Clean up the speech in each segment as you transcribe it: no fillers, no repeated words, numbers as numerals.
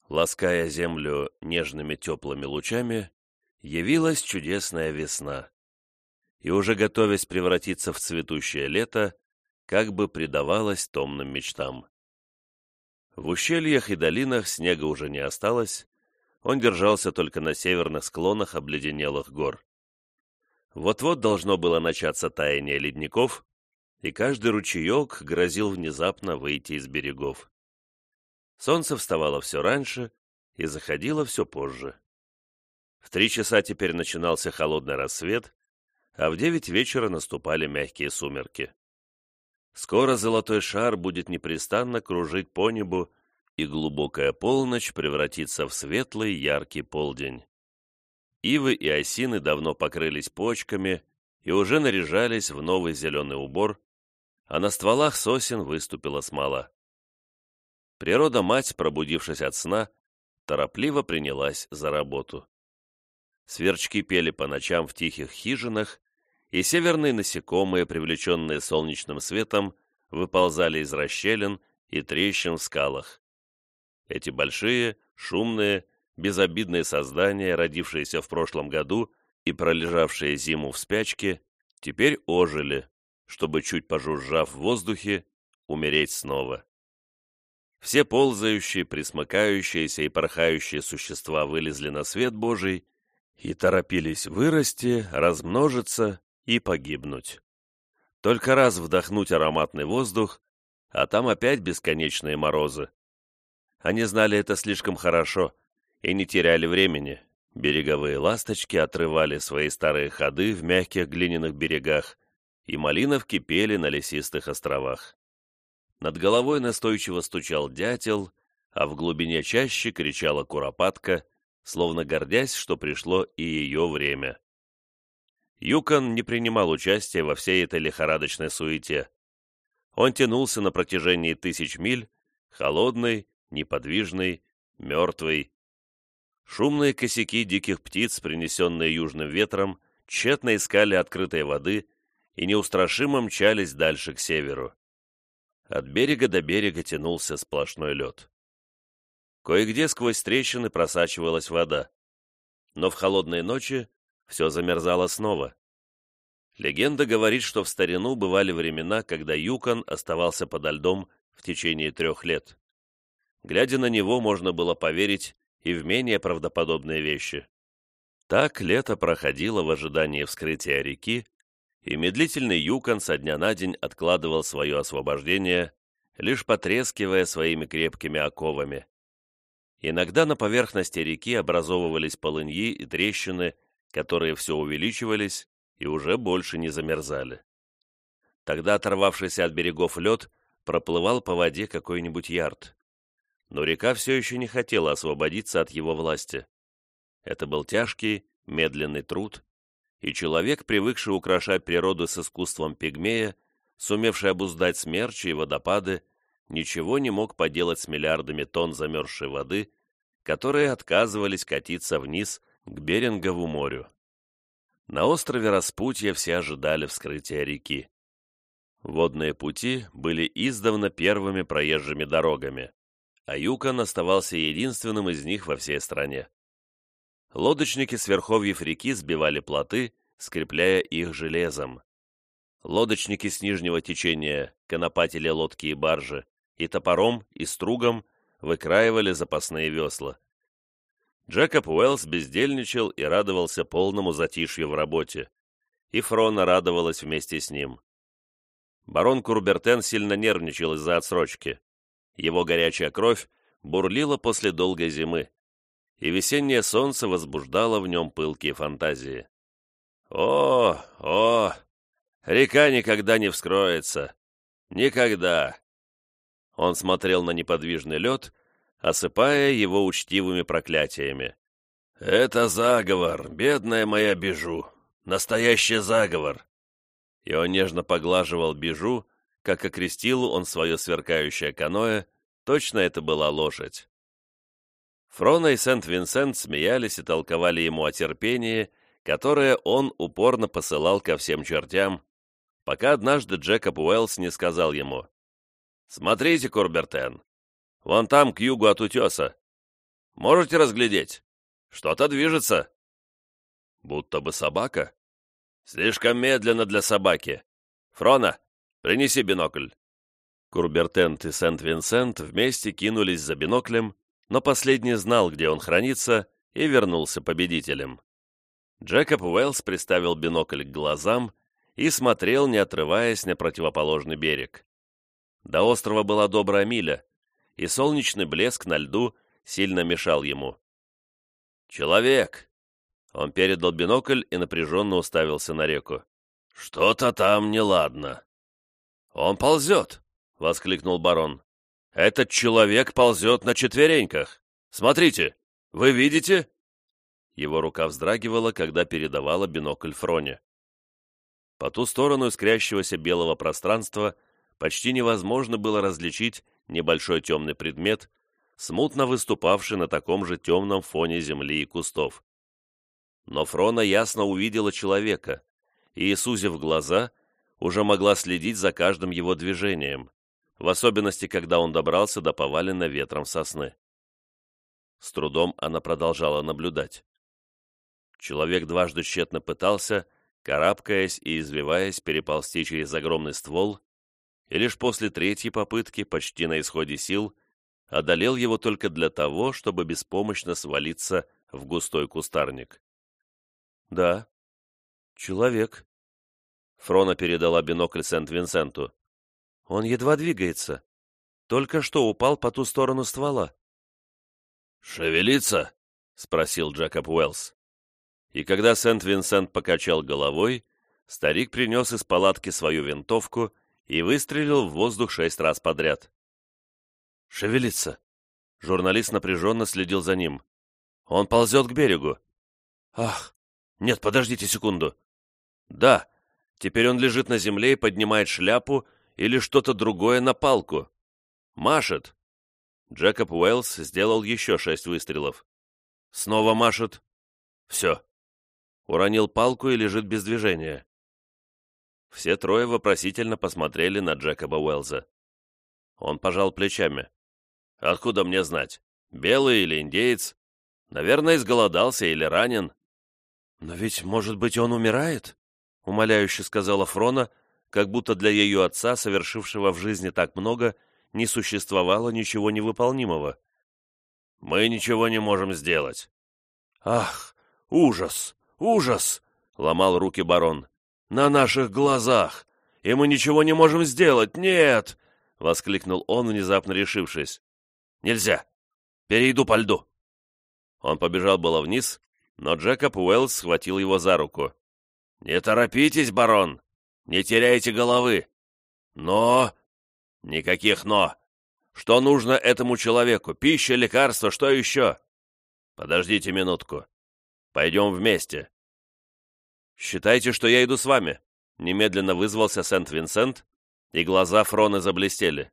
Лаская землю нежными теплыми лучами, явилась чудесная весна, и уже готовясь превратиться в цветущее лето, как бы предавалась томным мечтам. В ущельях и долинах снега уже не осталось, он держался только на северных склонах обледенелых гор. Вот-вот должно было начаться таяние ледников, и каждый ручеек грозил внезапно выйти из берегов. Солнце вставало все раньше и заходило все позже. В 3 часа теперь начинался холодный рассвет, а в 9 вечера наступали мягкие сумерки. Скоро золотой шар будет непрестанно кружить по небу, и глубокая полночь превратится в светлый яркий полдень. Ивы и осины давно покрылись почками и уже наряжались в новый зеленый убор, а на стволах сосен выступила смола. Природа-мать, пробудившись от сна, торопливо принялась за работу. Сверчки пели по ночам в тихих хижинах, и северные насекомые, привлеченные солнечным светом, выползали из расщелин и трещин в скалах. Эти большие, шумные, безобидные создания, родившиеся в прошлом году и пролежавшие зиму в спячке, теперь ожили, чтобы, чуть пожужжав в воздухе, умереть снова. Все ползающие, пресмыкающиеся и порхающие существа вылезли на свет Божий и торопились вырасти, размножиться и погибнуть. Только раз вдохнуть ароматный воздух, а там опять бесконечные морозы. Они знали это слишком хорошо и не теряли времени. Береговые ласточки отрывали свои старые ходы в мягких глиняных берегах, и малиновки пели на лесистых островах. Над головой настойчиво стучал дятел, а в глубине чащи кричала куропатка, словно гордясь, что пришло и ее время. Юкон не принимал участия во всей этой лихорадочной суете. Он тянулся на протяжении 1000 миль, холодный, неподвижный, мертвый. Шумные косяки диких птиц, принесенные южным ветром, тщетно искали открытой воды и неустрашимо мчались дальше к северу. От берега до берега тянулся сплошной лед. Кое-где сквозь трещины просачивалась вода, но в холодные ночи все замерзало снова. Легенда говорит, что в старину бывали времена, когда Юкон оставался подо льдом в течение 3 лет. Глядя на него, можно было поверить и в менее правдоподобные вещи. Так лето проходило в ожидании вскрытия реки, и медлительный Юкон со дня на день откладывал свое освобождение, лишь потрескивая своими крепкими оковами. Иногда на поверхности реки образовывались полыньи и трещины, которые все увеличивались и уже больше не замерзали. Тогда оторвавшийся от берегов лед проплывал по воде какой-нибудь ярд. Но река все еще не хотела освободиться от его власти. Это был тяжкий, медленный труд, и человек, привыкший украшать природу с искусством пигмея, сумевший обуздать смерчи и водопады, ничего не мог поделать с миллиардами тонн замерзшей воды, которые отказывались катиться вниз к Берингову морю. На острове Распутья все ожидали вскрытия реки. Водные пути были издавна первыми проезжими дорогами, а Юкон оставался единственным из них во всей стране. Лодочники с верховьев реки сбивали плоты, скрепляя их железом. Лодочники с нижнего течения конопатили лодки и баржи, и топором, и стругом выкраивали запасные весла. Джекоб Уэллс бездельничал и радовался полному затишью в работе, и Фрона радовалась вместе с ним. Барон Курбертен сильно нервничал из-за отсрочки. Его горячая кровь бурлила после долгой зимы, и весеннее солнце возбуждало в нем пылкие фантазии. О, река никогда не вскроется! Никогда!» Он смотрел на неподвижный лед, осыпая его учтивыми проклятиями. «Это заговор, бедная моя Бижу! Настоящий заговор!» И он нежно поглаживал Бижу, как окрестил он свое сверкающее каноэ, точно это была лошадь. Фрона и Сент-Винсент смеялись и толковали ему о терпении, которое он упорно посылал ко всем чертям, пока однажды Джекоб Уэллс не сказал ему: «Смотрите, Курбертен, вон там, к югу от утеса. Можете разглядеть? Что-то движется». «Будто бы собака». «Слишком медленно для собаки. Фрона, принеси бинокль». Курбертент и Сент-Винсент вместе кинулись за биноклем, но последний знал, где он хранится, и вернулся победителем. Джекоб Уэллс приставил бинокль к глазам и смотрел, не отрываясь, на противоположный берег. До острова была добрая миля, и солнечный блеск на льду сильно мешал ему. «Человек!» Он передал бинокль и напряженно уставился на реку. «Что-то там неладно». «Он ползет!» — воскликнул барон. «Этот человек ползет на четвереньках! Смотрите! Вы видите?» Его рука вздрагивала, когда передавала бинокль Фроне. По ту сторону искрящегося белого пространства почти невозможно было различить небольшой темный предмет, смутно выступавший на таком же темном фоне земли и кустов. Но Фрона ясно увидела человека, и, сузив глаза, уже могла следить за каждым его движением, в особенности, когда он добрался до поваленной ветром сосны. С трудом она продолжала наблюдать. Человек дважды тщетно пытался, карабкаясь и извиваясь, переползти через огромный ствол, и лишь после третьей попытки, почти на исходе сил, одолел его только для того, чтобы беспомощно свалиться в густой кустарник. «Да, человек». Фрона передала бинокль Сент-Винсенту. «Он едва двигается. Только что упал по ту сторону ствола». «Шевелится?» — спросил Джекоб Уэллс. И когда Сент-Винсент покачал головой, старик принес из палатки свою винтовку и выстрелил в воздух 6 раз подряд. «Шевелится!» Журналист напряженно следил за ним. «Он ползет к берегу!» «Ах! Нет, подождите секунду!» «Да! Теперь он лежит на земле и поднимает шляпу или что-то другое на палку. Машет!» Джекоб Уэллс сделал еще 6 выстрелов. «Снова машет!» «Все!» Уронил палку и лежит без движения. Все трое вопросительно посмотрели на Джекоба Уэллса. Он пожал плечами. «Откуда мне знать, белый или индеец? Наверное, изголодался или ранен». «Но ведь, может быть, он умирает?» — умоляюще сказала Фрона, как будто для ее отца, совершившего в жизни так много, не существовало ничего невыполнимого. «Мы ничего не можем сделать». «Ах, ужас! Ужас!» — ломал руки барон. «На наших глазах! И мы ничего не можем сделать! Нет!» — воскликнул он, внезапно решившись. «Нельзя! Перейду по льду!» Он побежал было вниз, но Джекоб Уэллс схватил его за руку. «Не торопитесь, барон! Не теряйте головы! Но...» «Никаких «но». Что нужно этому человеку? Пища, лекарства, что еще?» «Подождите минутку. Пойдем вместе». «Считайте, что я иду с вами», — немедленно вызвался Сент-Винсент, и глаза Фроны заблестели.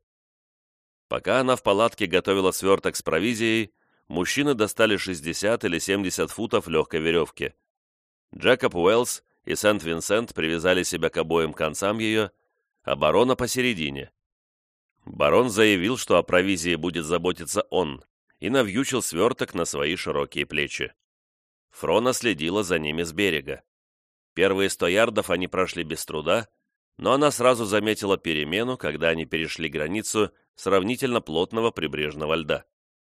Пока она в палатке готовила сверток с провизией, мужчины достали 60 или 70 футов легкой веревки. Джекоб Уэллс и Сент-Винсент привязали себя к обоим концам ее, а барона посередине. Барон заявил, что о провизии будет заботиться он, и навьючил сверток на свои широкие плечи. Фрона следила за ними с берега. Первые 100 ярдов они прошли без труда, но она сразу заметила перемену, когда они перешли границу сравнительно плотного прибрежного льда.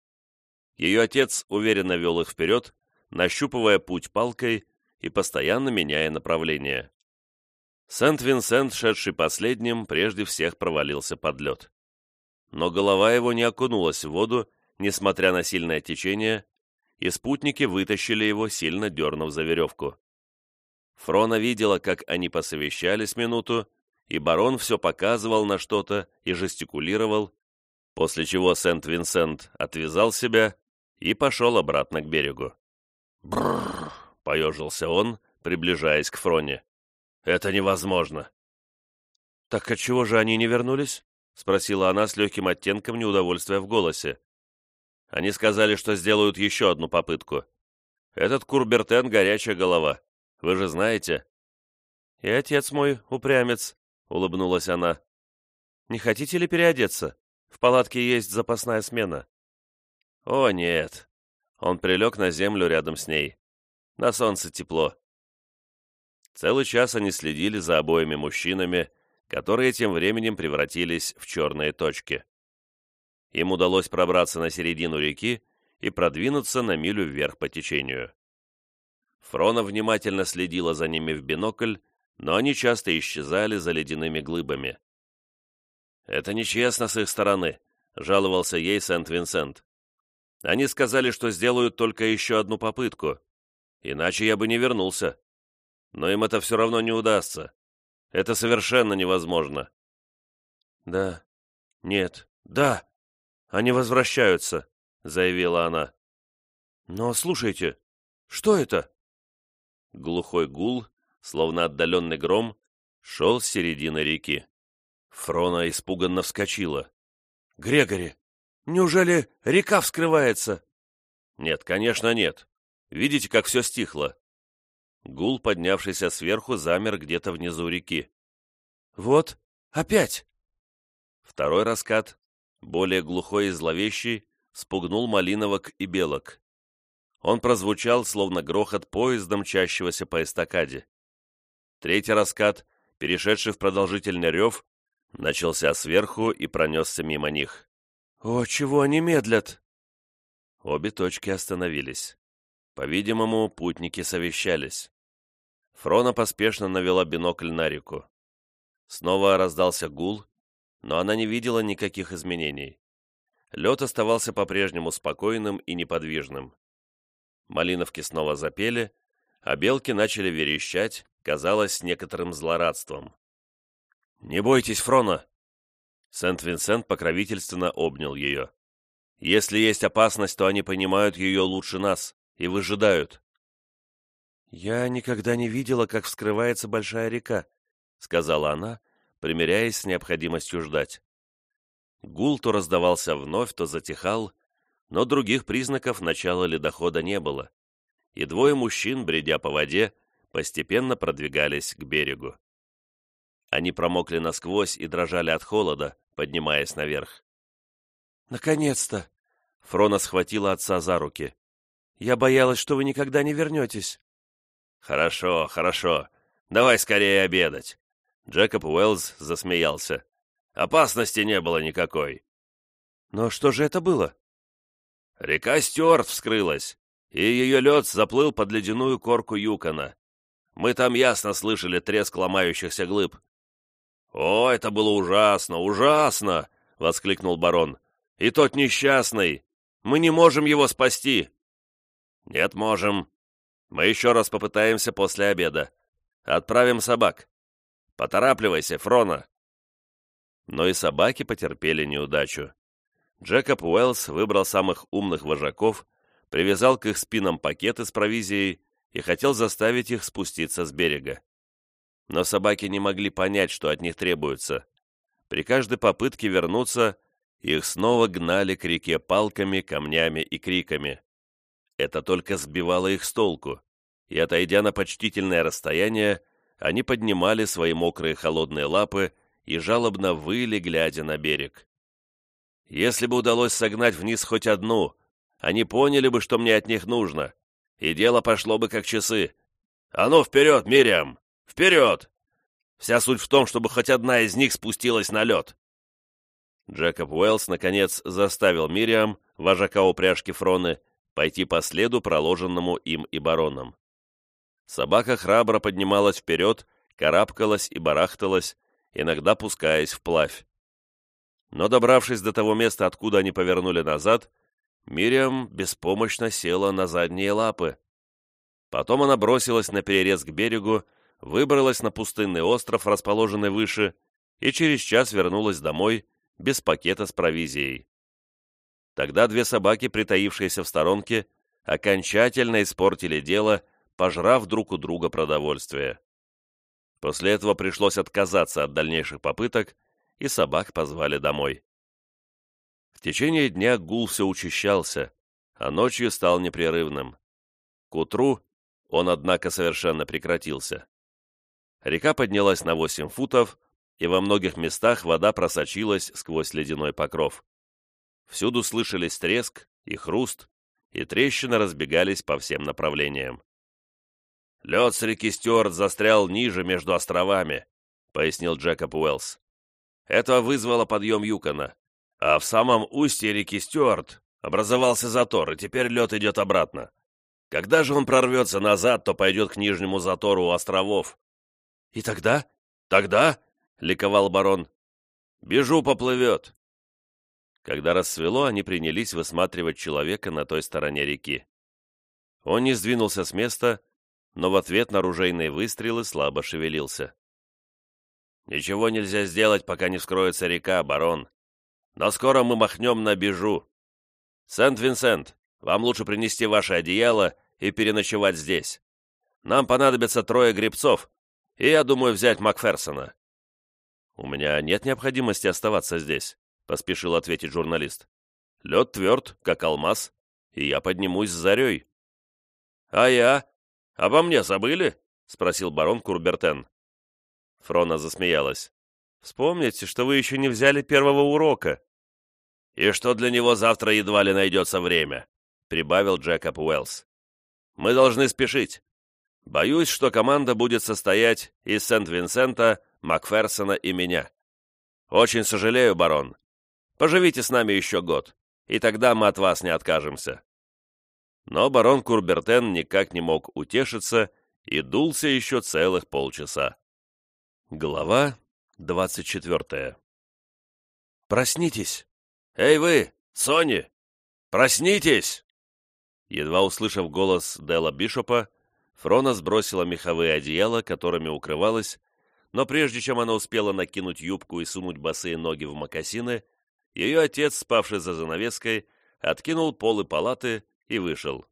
Ее отец уверенно вел их вперед, нащупывая путь палкой и постоянно меняя направление. Сент-Винсент, шедший последним, прежде всех провалился под лед. Но голова его не окунулась в воду, несмотря на сильное течение, и спутники вытащили его, сильно дернув за веревку. Фрона видела, как они посовещались минуту, и барон все показывал на что-то и жестикулировал, после чего Сент-Винсент отвязал себя и пошел обратно к берегу. «Брррр!» — поежился он, приближаясь к Фроне. «Это невозможно!» «Так отчего же они не вернулись?» — спросила она с легким оттенком неудовольствия в голосе. «Они сказали, что сделают еще одну попытку. Этот Курбертен — горячая голова. Вы же знаете». «И отец мой упрямец», — улыбнулась она. «Не хотите ли переодеться? В палатке есть запасная смена». «О, нет. Он прилег на землю рядом с ней. На солнце тепло. Целый час они следили за обоими мужчинами, которые тем временем превратились в черные точки. Им удалось пробраться на середину реки и продвинуться на милю вверх по течению. Фрона внимательно следила за ними в бинокль, но они часто исчезали за ледяными глыбами. «Это нечестно с их стороны», — жаловался ей Сент-Винсент. «Они сказали, что сделают только еще одну попытку, иначе я бы не вернулся. Но им это все равно не удастся. Это совершенно невозможно». «Да, нет, да, они возвращаются», — заявила она. «Но слушайте, что это?» Глухой гул, словно отдаленный гром, шел с середины реки. Фрона испуганно вскочила. «Грегори, неужели река вскрывается?» «Нет, конечно, нет. Видите, как все стихло?» Гул, поднявшийся сверху, замер где-то внизу реки. «Вот, опять!» Второй раскат, более глухой и зловещий, спугнул малиновок и белок. Он прозвучал, словно грохот поезда, мчащегося по эстакаде. Третий раскат, перешедший в продолжительный рев, начался сверху и пронесся мимо них. «О, чего они медлят?» Обе точки остановились. По-видимому, путники совещались. Фрона поспешно навела бинокль на реку. Снова раздался гул, но она не видела никаких изменений. Лед оставался по-прежнему спокойным и неподвижным. Малиновки снова запели, а белки начали верещать, казалось, с некоторым злорадством. «Не бойтесь, Фрона!» Сент-Винсент покровительственно обнял ее. «Если есть опасность, то они понимают ее лучше нас и выжидают». «Я никогда не видела, как вскрывается большая река», — сказала она, примиряясь с необходимостью ждать. Гул то раздавался вновь, то затихал, но других признаков начала ледохода не было, и двое мужчин, бредя по воде, постепенно продвигались к берегу. Они промокли насквозь и дрожали от холода, поднимаясь наверх. «Наконец-то!» — Фрона схватила отца за руки. «Я боялась, что вы никогда не вернетесь». «Хорошо, хорошо. Давай скорее обедать». Джекоб Уэллс засмеялся. «Опасности не было никакой». «Но что же это было?» «Река Стюарт вскрылась, и ее лед заплыл под ледяную корку Юкона. Мы там ясно слышали треск ломающихся глыб». «О, это было ужасно, ужасно!» — воскликнул барон. «И тот несчастный! Мы не можем его спасти!» «Нет, можем. Мы еще раз попытаемся после обеда. Отправим собак. Поторапливайся, Фрона!» Но и собаки потерпели неудачу. Джекоб Уэллс выбрал самых умных вожаков, привязал к их спинам пакеты с провизией и хотел заставить их спуститься с берега. Но собаки не могли понять, что от них требуется. При каждой попытке вернуться, их снова гнали к реке палками, камнями и криками. Это только сбивало их с толку, и, отойдя на почтительное расстояние, они поднимали свои мокрые холодные лапы и жалобно выли, глядя на берег. Если бы удалось согнать вниз хоть одну, они поняли бы, что мне от них нужно, и дело пошло бы как часы. «А ну, вперед, Мириам! Вперед! Вся суть в том, чтобы хоть одна из них спустилась на лед!» Джекоб Уэллс, наконец, заставил Мириам, вожака упряжки Фроны, пойти по следу, проложенному им и бароном. Собака храбро поднималась вперед, карабкалась и барахталась, иногда пускаясь вплавь. Но, добравшись до того места, откуда они повернули назад, Мириам беспомощно села на задние лапы. Потом она бросилась на перерез к берегу, выбралась на пустынный остров, расположенный выше, и через час вернулась домой без пакета с провизией. Тогда две собаки, притаившиеся в сторонке, окончательно испортили дело, пожрав друг у друга продовольствие. После этого пришлось отказаться от дальнейших попыток, и собак позвали домой. В течение дня гул все учащался, а ночью стал непрерывным. К утру он, однако, совершенно прекратился. Река поднялась на 8 футов, и во многих местах вода просочилась сквозь ледяной покров. Всюду слышались треск и хруст, и трещины разбегались по всем направлениям. «Лед с реки Стюарт застрял ниже между островами», — пояснил Джекоб Уэллс. «Это вызвало подъем Юкона, а в самом устье реки Стюарт образовался затор, и теперь лед идет обратно. Когда же он прорвется назад, то пойдет к нижнему затору у островов». «И тогда?» «Тогда?» — ликовал барон. «Бежу поплывет». Когда рассвело, они принялись высматривать человека на той стороне реки. Он не сдвинулся с места, но в ответ на ружейные выстрелы слабо шевелился. «Ничего нельзя сделать, пока не вскроется река, барон. Но скоро мы махнем на Бежу. Сент-Винсент, вам лучше принести ваше одеяло и переночевать здесь. Нам понадобится 3 гребцов, и я думаю взять Макферсона». «У меня нет необходимости оставаться здесь», — поспешил ответить журналист. «Лед тверд, как алмаз, и я поднимусь с зарей». «А я? Обо мне забыли?» — спросил барон Курбертен. Фрона засмеялась. «Вспомните, что вы еще не взяли первого урока». «И что для него завтра едва ли найдется время», — прибавил Джекоб Уэллс. «Мы должны спешить. Боюсь, что команда будет состоять из Сент-Винсента, Макферсона и меня. Очень сожалею, барон. Поживите с нами еще год, и тогда мы от вас не откажемся». Но барон Курбертен никак не мог утешиться и дулся еще целых полчаса. Глава 24. «Проснитесь! Эй вы, Сони! Проснитесь!» Едва услышав голос Дела Бишопа, Фрона сбросила меховые одеяла, которыми укрывалась, но прежде чем она успела накинуть юбку и сунуть босые ноги в мокасины, ее отец, спавший за занавеской, откинул полы палаты и вышел.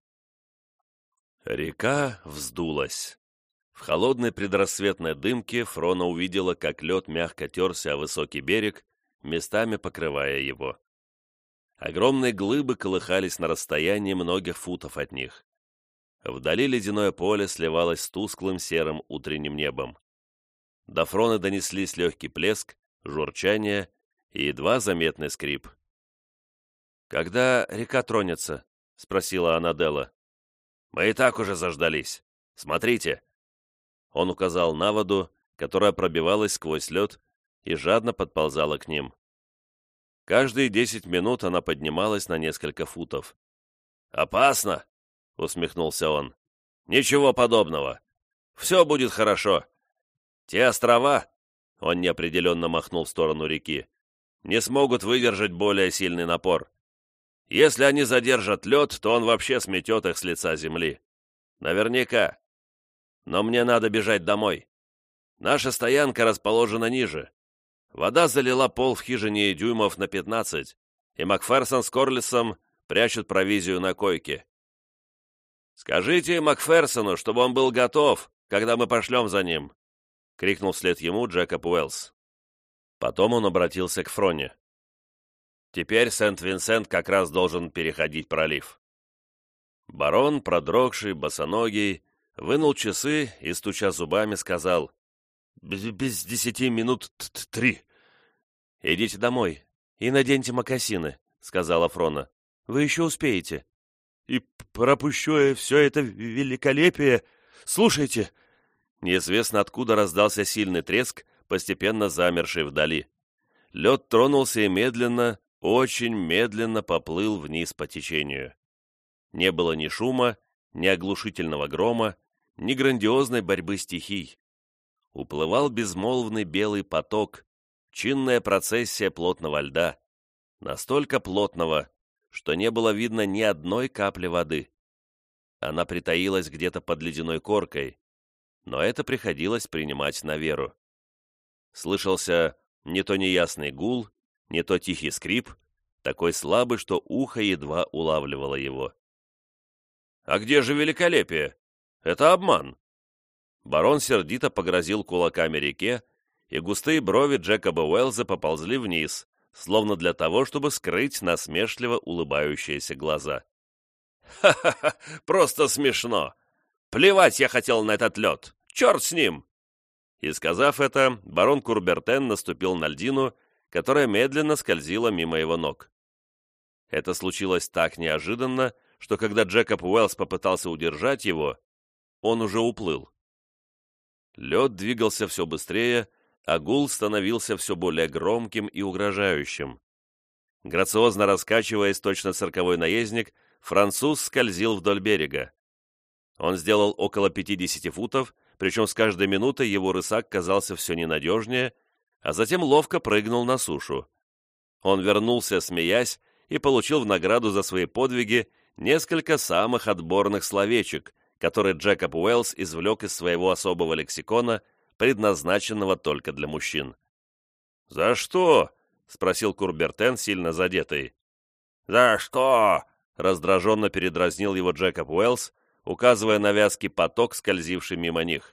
Река вздулась. В холодной предрассветной дымке Фрона увидела, как лед мягко терся о высокий берег, местами покрывая его. Огромные глыбы колыхались на расстоянии многих футов от них. Вдали ледяное поле сливалось с тусклым серым утренним небом. До Фроны донеслись легкий плеск, журчание и едва заметный скрип. «Когда река тронется?» — спросила она Дела. «Мы и так уже заждались. Смотрите!» Он указал на воду, которая пробивалась сквозь лед и жадно подползала к ним. Каждые 10 минут она поднималась на несколько футов. «Опасно!» — усмехнулся он. «Ничего подобного. Все будет хорошо. Те острова, — он неопределенно махнул в сторону реки, — не смогут выдержать более сильный напор. Если они задержат лед, то он вообще сметет их с лица земли. Наверняка. Но мне надо бежать домой. Наша стоянка расположена ниже. Вода залила пол в хижине дюймов на 15, и Макферсон с Корлисом прячут провизию на койке. «Скажите Макферсону, чтобы он был готов, когда мы пошлем за ним», — крикнул вслед ему Джекоб Уэллс. Потом он обратился к Фроне. «Теперь Сент-Винсент как раз должен переходить пролив». Барон, продрогший, босоногий, вынул часы и, стуча зубами, сказал: «Без 10 минут 3. «Идите домой и наденьте мокасины», — сказала Фрона. «Вы еще успеете». «И пропущу я все это великолепие. Слушайте!» Неизвестно откуда раздался сильный треск, постепенно замерший вдали. Лед тронулся и медленно, очень медленно поплыл вниз по течению. Не было ни шума, ни оглушительного грома, ни грандиозной борьбы стихий. Уплывал безмолвный белый поток, чинная процессия плотного льда, настолько плотного, что не было видно ни одной капли воды. Она притаилась где-то под ледяной коркой, но это приходилось принимать на веру. Слышался не то неясный гул, не то тихий скрип, такой слабый, что ухо едва улавливало его. «А где же великолепие? Это обман!» Барон сердито погрозил кулаками реке, и густые брови Джекоба Уэллза поползли вниз, словно для того, чтобы скрыть насмешливо улыбающиеся глаза. «Ха-ха-ха! Просто смешно! Плевать я хотел на этот лед! Черт с ним!» И, сказав это, барон Курбертен наступил на льдину, которая медленно скользила мимо его ног. Это случилось так неожиданно, что когда Джекоб Уэллс попытался удержать его, он уже уплыл. Лед двигался все быстрее, а гул становился все более громким и угрожающим. Грациозно раскачиваясь, точно цирковой наездник, француз скользил вдоль берега. Он сделал около 50 футов, причем с каждой минутой его рысак казался все ненадежнее, а затем ловко прыгнул на сушу. Он вернулся, смеясь, и получил в награду за свои подвиги несколько самых отборных словечек, которые Джекоб Уэллс извлек из своего особого лексикона, предназначенного только для мужчин. «За что?» — спросил Курбертен, сильно задетый. «За что?» — раздраженно передразнил его Джекоб Уэллс, указывая на вязкий поток, скользивший мимо них.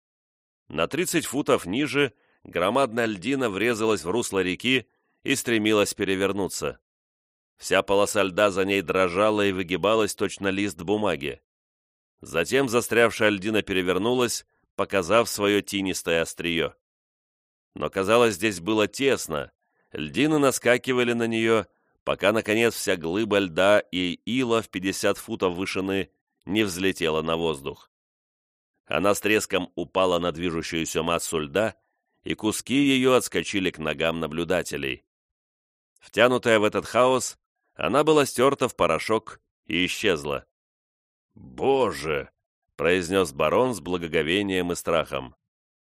На 30 футов ниже громадная льдина врезалась в русло реки и стремилась перевернуться. Вся полоса льда за ней дрожала и выгибалась точно лист бумаги. Затем застрявшая льдина перевернулась, показав свое тинистое острие. Но, казалось, здесь было тесно. Льдины наскакивали на нее, пока, наконец, вся глыба льда и ила в 50 футов вышины не взлетела на воздух. Она с треском упала на движущуюся массу льда, и куски ее отскочили к ногам наблюдателей. Втянутая в этот хаос, она была стерта в порошок и исчезла. «Боже!» — произнес барон с благоговением и страхом.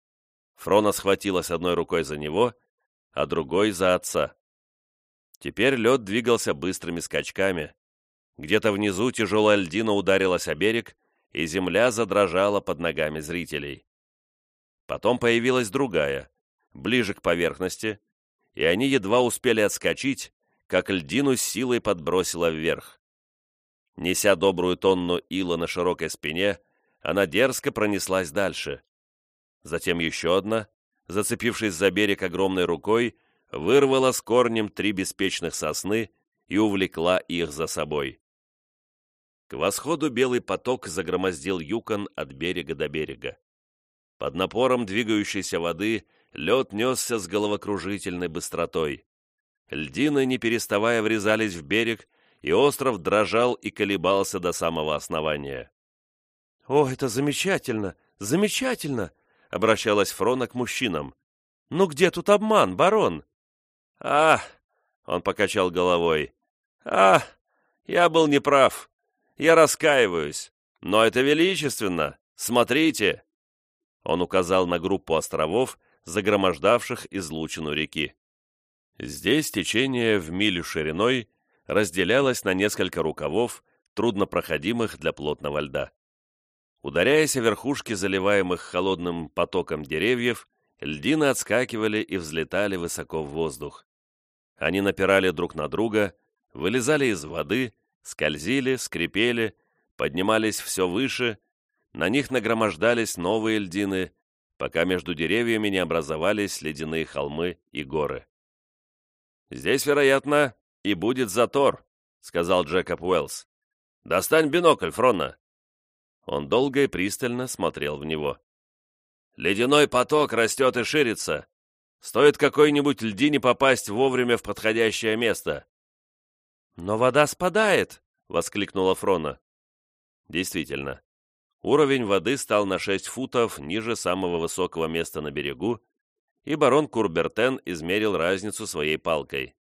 Фрона схватилась одной рукой за него, а другой за отца. Теперь лед двигался быстрыми скачками. Где-то внизу тяжелая льдина ударилась о берег, и земля задрожала под ногами зрителей. Потом появилась другая, ближе к поверхности, и они едва успели отскочить, как льдину с силой подбросило вверх. Неся добрую тонну ила на широкой спине, она дерзко пронеслась дальше. Затем еще одна, зацепившись за берег огромной рукой, вырвала с корнем 3 беспечных сосны и увлекла их за собой. К восходу белый поток загромоздил Юкон от берега до берега. Под напором двигающейся воды лед несся с головокружительной быстротой. Льдины, не переставая, врезались в берег, и остров дрожал и колебался до самого основания. «О, это замечательно! Замечательно!» — обращалась Фрона к мужчинам. «Ну где тут обман, барон?» «Ах!» — он покачал головой. «Ах! Я был неправ. Я раскаиваюсь. Но это величественно. Смотрите!» Он указал на группу островов, загромождавших излучину реки. Здесь течение в милю шириной разделялось на несколько рукавов, труднопроходимых для плотного льда. Ударяясь о верхушки заливаемых холодным потоком деревьев, льдины отскакивали и взлетали высоко в воздух. Они напирали друг на друга, вылезали из воды, скользили, скрипели, поднимались все выше, на них нагромождались новые льдины, пока между деревьями не образовались ледяные холмы и горы. «Здесь, вероятно, и будет затор», — сказал Джекоб Уэллс. «Достань бинокль, Фрона». Он долго и пристально смотрел в него. «Ледяной поток растет и ширится. Стоит какой-нибудь льдине попасть вовремя в подходящее место». «Но вода спадает!» — воскликнула Фрона. Действительно, уровень воды стал на 6 футов ниже самого высокого места на берегу, и барон Курбертен измерил разницу своей палкой.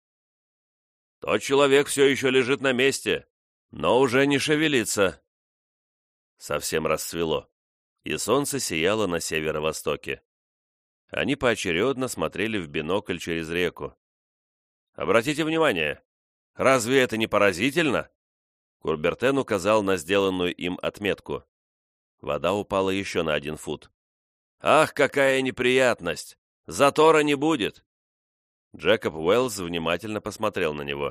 «Тот человек все еще лежит на месте, но уже не шевелится». Совсем расцвело, и солнце сияло на северо-востоке. Они поочередно смотрели в бинокль через реку. «Обратите внимание, разве это не поразительно?» Курбертен указал на сделанную им отметку. Вода упала еще на 1 фут. «Ах, какая неприятность! Затора не будет!» Джекоб Уэллс внимательно посмотрел на него.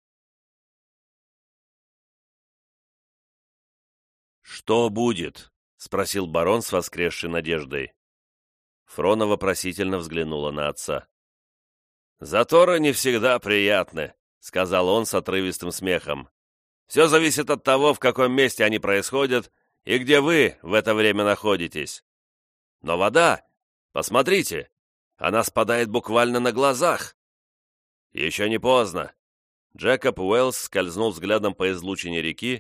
«Что будет?» — спросил барон с воскресшей надеждой. Фрона вопросительно взглянула на отца. «Заторы не всегда приятны», — сказал он с отрывистым смехом. «Все зависит от того, в каком месте они происходят и где вы в это время находитесь. Но вода, посмотрите, она спадает буквально на глазах». «Еще не поздно». Джекоб Уэллс скользнул взглядом по излучине реки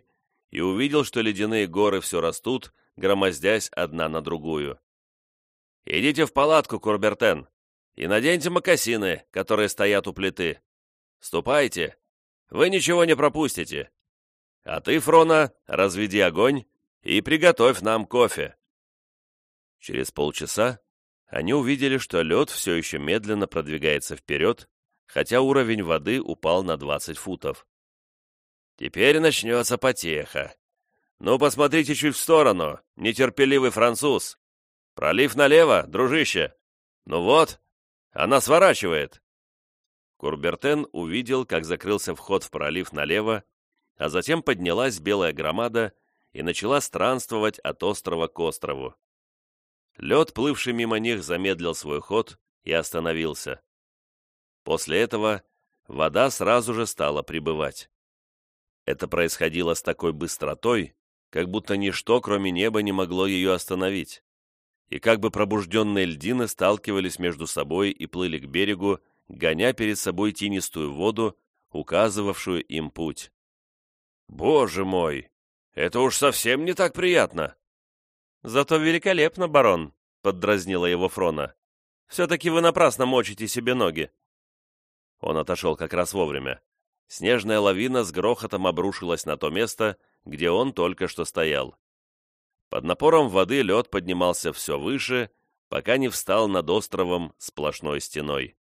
и увидел, что ледяные горы все растут, громоздясь одна на другую. «Идите в палатку, Курбертен, и наденьте мокасины, которые стоят у плиты. Ступайте, вы ничего не пропустите. А ты, Фрона, разведи огонь и приготовь нам кофе». Через полчаса они увидели, что лед все еще медленно продвигается вперед, хотя уровень воды упал на 20 футов. «Теперь начнется потеха. Ну, посмотрите чуть в сторону, нетерпеливый француз. Пролив налево, дружище. Ну вот, она сворачивает». Курбертен увидел, как закрылся вход в пролив налево, а затем поднялась белая громада и начала странствовать от острова к острову. Лед, плывший мимо них, замедлил свой ход и остановился. После этого вода сразу же стала прибывать. Это происходило с такой быстротой, как будто ничто, кроме неба, не могло ее остановить. И как бы пробужденные льдины сталкивались между собой и плыли к берегу, гоня перед собой тинистую воду, указывавшую им путь. «Боже мой! Это уж совсем не так приятно!» «Зато великолепно, барон!» — поддразнила его Фрона. «Все-таки вы напрасно мочите себе ноги!» Он отошел как раз вовремя. Снежная лавина с грохотом обрушилась на то место, где он только что стоял. Под напором воды лед поднимался все выше, пока не встал над островом сплошной стеной.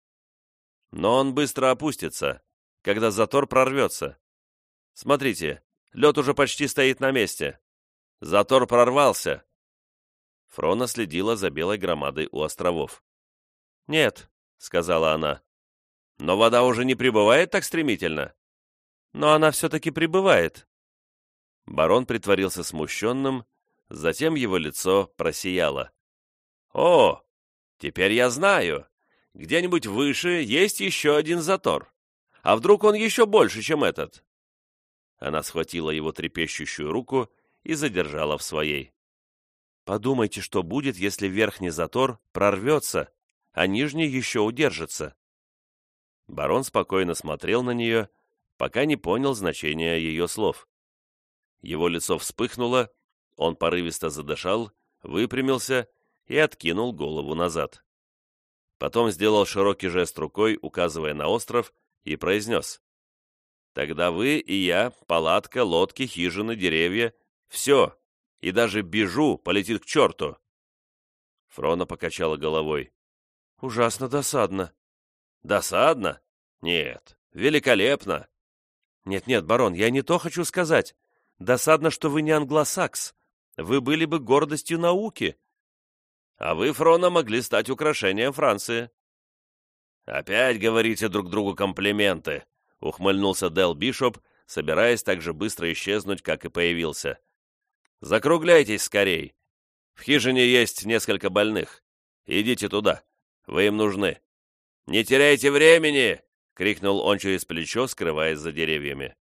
Но он быстро опустится, когда затор прорвется. Смотрите, лед уже почти стоит на месте. Затор прорвался. Фрона следила за белой громадой у островов. «Нет», — сказала она. «Но вода уже не прибывает так стремительно?» «Но она все-таки прибывает». Барон притворился смущенным, затем его лицо просияло. «О, теперь я знаю. Где-нибудь выше есть еще один затор. А вдруг он еще больше, чем этот?» Она схватила его трепещущую руку и задержала в своей. «Подумайте, что будет, если верхний затор прорвется, а нижний еще удержится». Барон спокойно смотрел на нее, пока не понял значения ее слов. Его лицо вспыхнуло, он порывисто задышал, выпрямился и откинул голову назад. Потом сделал широкий жест рукой, указывая на остров, и произнес: «Тогда вы и я, палатка, лодки, хижины, деревья, все, и даже бежу полетит к черту». Фрона покачала головой. «Ужасно досадно». «Досадно? Нет, великолепно». «Нет-нет, барон, я не то хочу сказать. Досадно, что вы не англосакс. Вы были бы гордостью науки». «А вы, Фрона, могли стать украшением Франции». «Опять говорите друг другу комплименты», — ухмыльнулся Дел Бишоп, собираясь так же быстро исчезнуть, как и появился. «Закругляйтесь скорей. В хижине есть несколько больных. Идите туда. Вы им нужны». «Не теряйте времени!» — крикнул он через плечо, скрываясь за деревьями.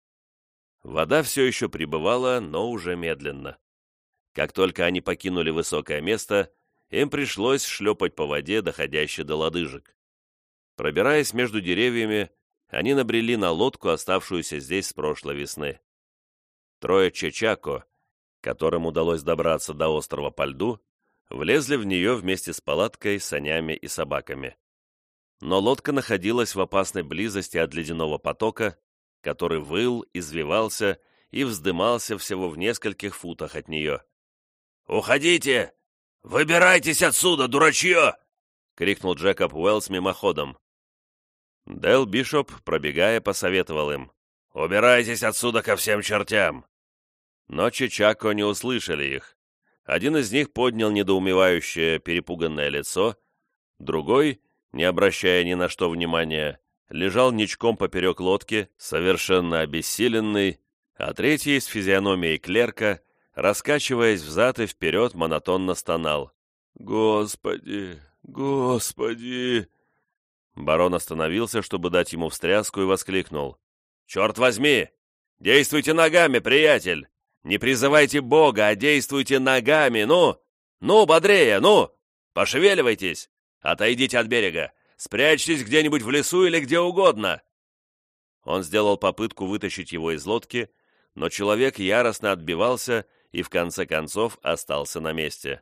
Вода все еще прибывала, но уже медленно. Как только они покинули высокое место, им пришлось шлепать по воде, доходящей до лодыжек. Пробираясь между деревьями, они набрели на лодку, оставшуюся здесь с прошлой весны. Трое чечако, которым удалось добраться до острова по льду, влезли в нее вместе с палаткой, санями и собаками. Но лодка находилась в опасной близости от ледяного потока, который выл, извивался и вздымался всего в нескольких футах от нее. «Уходите! Выбирайтесь отсюда, дурачье!» — крикнул Джекоб Уэллс мимоходом. Дел Бишоп, пробегая, посоветовал им: «Убирайтесь отсюда ко всем чертям!» Но чечако не услышали их. Один из них поднял недоумевающее, перепуганное лицо, другой, не обращая ни на что внимания, лежал ничком поперек лодки, совершенно обессиленный, а третий с физиономией клерка, раскачиваясь взад и вперед, монотонно стонал: «Господи, Господи!» Барон остановился, чтобы дать ему встряску, и воскликнул: «Черт возьми! Действуйте ногами, приятель! Не призывайте Бога, а действуйте ногами! Ну! Ну, бодрее, ну! Пошевеливайтесь! Отойдите от берега! Спрячьтесь где-нибудь в лесу или где угодно!» Он сделал попытку вытащить его из лодки, но человек яростно отбивался и в конце концов остался на месте.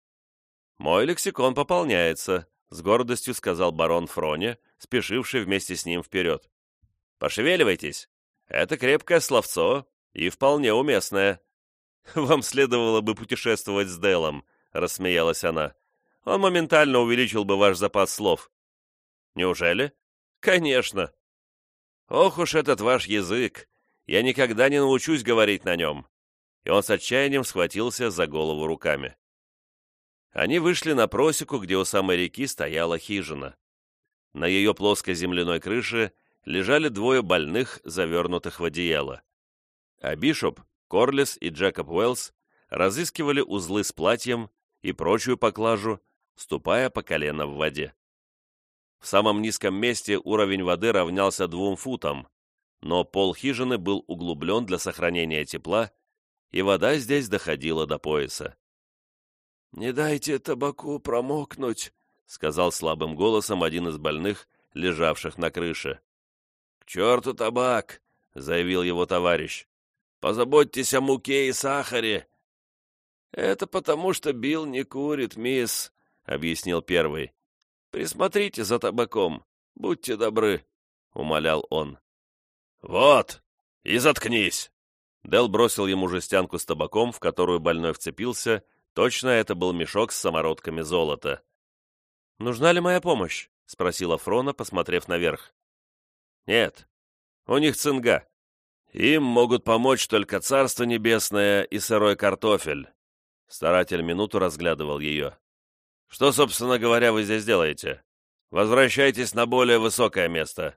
«Мой лексикон пополняется», — с гордостью сказал барон Фроне, спешивший вместе с ним вперед. «Пошевеливайтесь, это крепкое словцо и вполне уместное». «Вам следовало бы путешествовать с Делом», — рассмеялась она. «Он моментально увеличил бы ваш запас слов». «Неужели?» «Конечно». «Ох уж этот ваш язык! Я никогда не научусь говорить на нем!» И он с отчаянием схватился за голову руками. Они вышли на просеку, где у самой реки стояла хижина. На ее плоской земляной крыше лежали двое больных, завернутых в одеяло. А Бишоп, Корлес и Джекоб Уэллс разыскивали узлы с платьем и прочую поклажу, ступая по колено в воде. В самом низком месте уровень воды равнялся 2 футам, но пол хижины был углублен для сохранения тепла, и вода здесь доходила до пояса. «Не дайте табаку промокнуть», — сказал слабым голосом один из больных, лежавших на крыше. «К черту табак», — заявил его товарищ. «Позаботьтесь о муке и сахаре». «Это потому, что Билл не курит, мисс», — объяснил первый. «Присмотрите за табаком, будьте добры», — умолял он. «Вот, и заткнись!» Дел бросил ему жестянку с табаком, в которую больной вцепился. Точно это был мешок с самородками золота. «Нужна ли моя помощь?» — спросила Фрона, посмотрев наверх. «Нет, у них цинга. Им могут помочь только Царство Небесное и сырой картофель». Старатель минуту разглядывал ее. «Что, собственно говоря, вы здесь делаете? Возвращайтесь на более высокое место».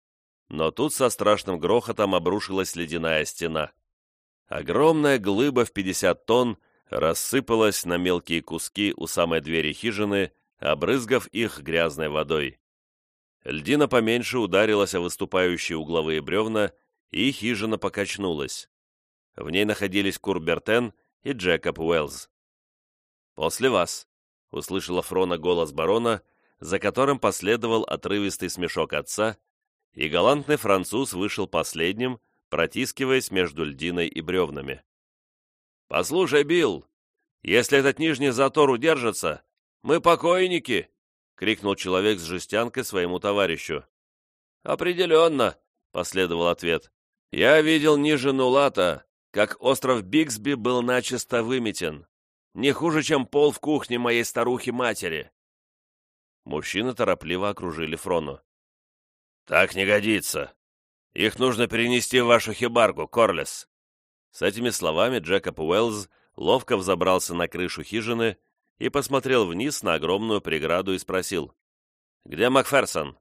Но тут со страшным грохотом обрушилась ледяная стена. Огромная глыба в 50 тонн рассыпалась на мелкие куски у самой двери хижины, обрызгав их грязной водой. Льдина поменьше ударилась о выступающие угловые бревна, и хижина покачнулась. В ней находились Курбертен и Джекоб Уэллс. «После вас», — услышала Фрона голос барона, за которым последовал отрывистый смешок отца, и галантный француз вышел последним, протискиваясь между льдиной и бревнами. «Послушай, Билл, если этот нижний затор удержится, мы покойники!» — крикнул человек с жестянкой своему товарищу. «Определенно!» — последовал ответ. «Я видел ниже Нулата, как остров Биксби был начисто выметен. Не хуже, чем пол в кухне моей старухи-матери». Мужчины торопливо окружили Фрону. «Так не годится. Их нужно перенести в вашу хибарку, Корлес». С этими словами Джекоб Уэллс ловко взобрался на крышу хижины и посмотрел вниз на огромную преграду и спросил: «Где Макферсон?»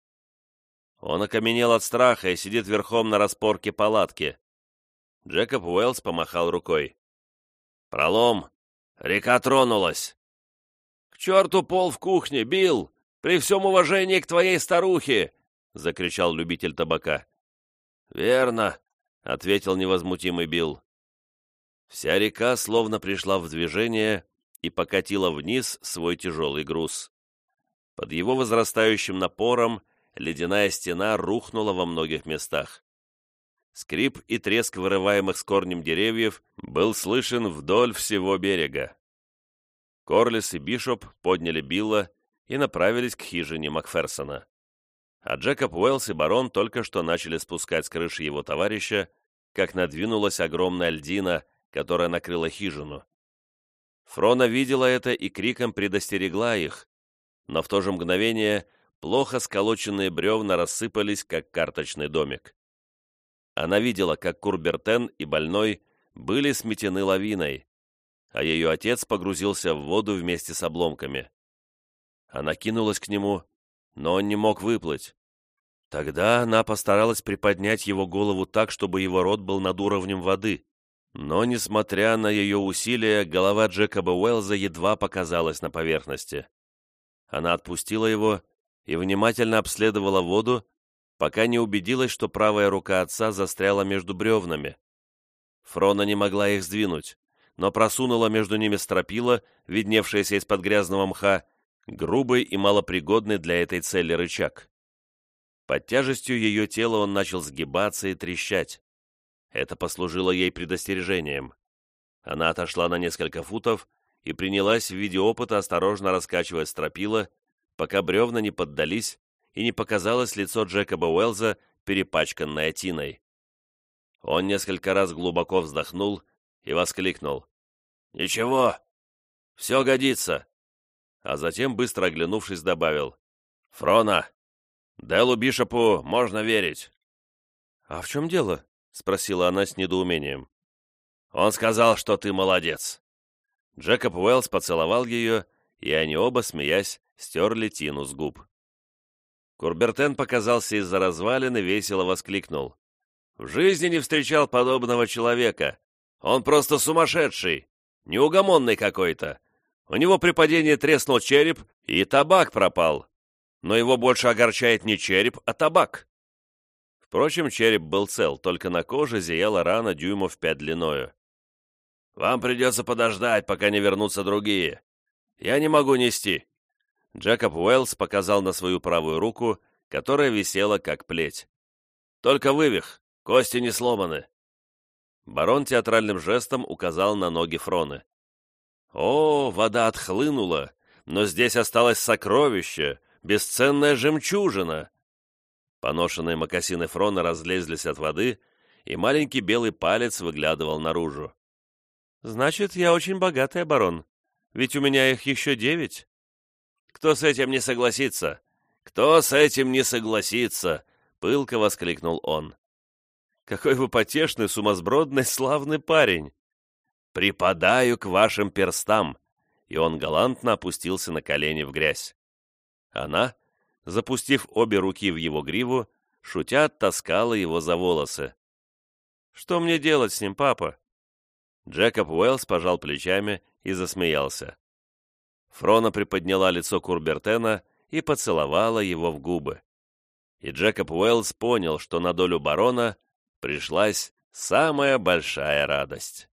Он окаменел от страха и сидит верхом на распорке палатки. Джекоб Уэллс помахал рукой. «Пролом! Река тронулась!» «К черту пол в кухне, Билл! При всем уважении к твоей старухе!» — закричал любитель табака. «Верно», — ответил невозмутимый Билл. Вся река словно пришла в движение и покатила вниз свой тяжелый груз. Под его возрастающим напором ледяная стена рухнула во многих местах. Скрип и треск вырываемых с корнем деревьев был слышен вдоль всего берега. Корлес и Бишоп подняли Билла и направились к хижине Макферсона. А Джекоб Уэллс и барон только что начали спускать с крыши его товарища, как надвинулась огромная льдина, которая накрыла хижину. Фрона видела это и криком предостерегла их, но в то же мгновение плохо сколоченные бревна рассыпались, как карточный домик. Она видела, как Курбертен и больной были сметены лавиной, а ее отец погрузился в воду вместе с обломками. Она кинулась к нему, но он не мог выплыть. Тогда она постаралась приподнять его голову так, чтобы его рот был над уровнем воды. Но, несмотря на ее усилия, голова Джекоба Уэллза едва показалась на поверхности. Она отпустила его и внимательно обследовала воду, пока не убедилась, что правая рука отца застряла между бревнами. Фрона не могла их сдвинуть, но просунула между ними стропила, видневшаяся из-под грязного мха, грубый и малопригодный для этой цели рычаг. Под тяжестью ее тела он начал сгибаться и трещать. Это послужило ей предостережением. Она отошла на несколько футов и принялась в виде опыта осторожно раскачивать стропила, пока бревна не поддались и не показалось лицо Джекоба Уэллза, перепачканное тиной. Он несколько раз глубоко вздохнул и воскликнул: «Ничего, все годится!» А затем, быстро оглянувшись, добавил: «Фрона, Делу Бишопу можно верить». «А в чем дело?» — спросила она с недоумением. «Он сказал, что ты молодец». Джекоб Уэллс поцеловал ее, и они оба, смеясь, стерли тину с губ. Курбертен показался из-за развалин и весело воскликнул: «В жизни не встречал подобного человека. Он просто сумасшедший, неугомонный какой-то. У него при падении треснул череп, и табак пропал. Но его больше огорчает не череп, а табак». Впрочем, череп был цел, только на коже зияла рана дюймов 5 длиною. «Вам придется подождать, пока не вернутся другие. Я не могу нести». Джекоб Уэллс показал на свою правую руку, которая висела как плеть. «Только вывих, кости не сломаны». Барон театральным жестом указал на ноги Фроны. «О, вода отхлынула, но здесь осталось сокровище, бесценная жемчужина». Поношенные мокасины Фроны разлезлись от воды, и маленький белый палец выглядывал наружу. «Значит, я очень богатая, барон, ведь у меня их еще 9. «Кто с этим не согласится? Кто с этим не согласится?» — пылко воскликнул он. «Какой вы потешный, сумасбродный, славный парень!» «Припадаю к вашим перстам!» И он галантно опустился на колени в грязь. Она, запустив обе руки в его гриву, шутя оттаскала его за волосы. «Что мне делать с ним, папа?» Джекоб Уэллс пожал плечами и засмеялся. Фрона приподняла лицо Курбертена и поцеловала его в губы. И Джекоб Уэллс понял, что на долю барона пришлась самая большая радость.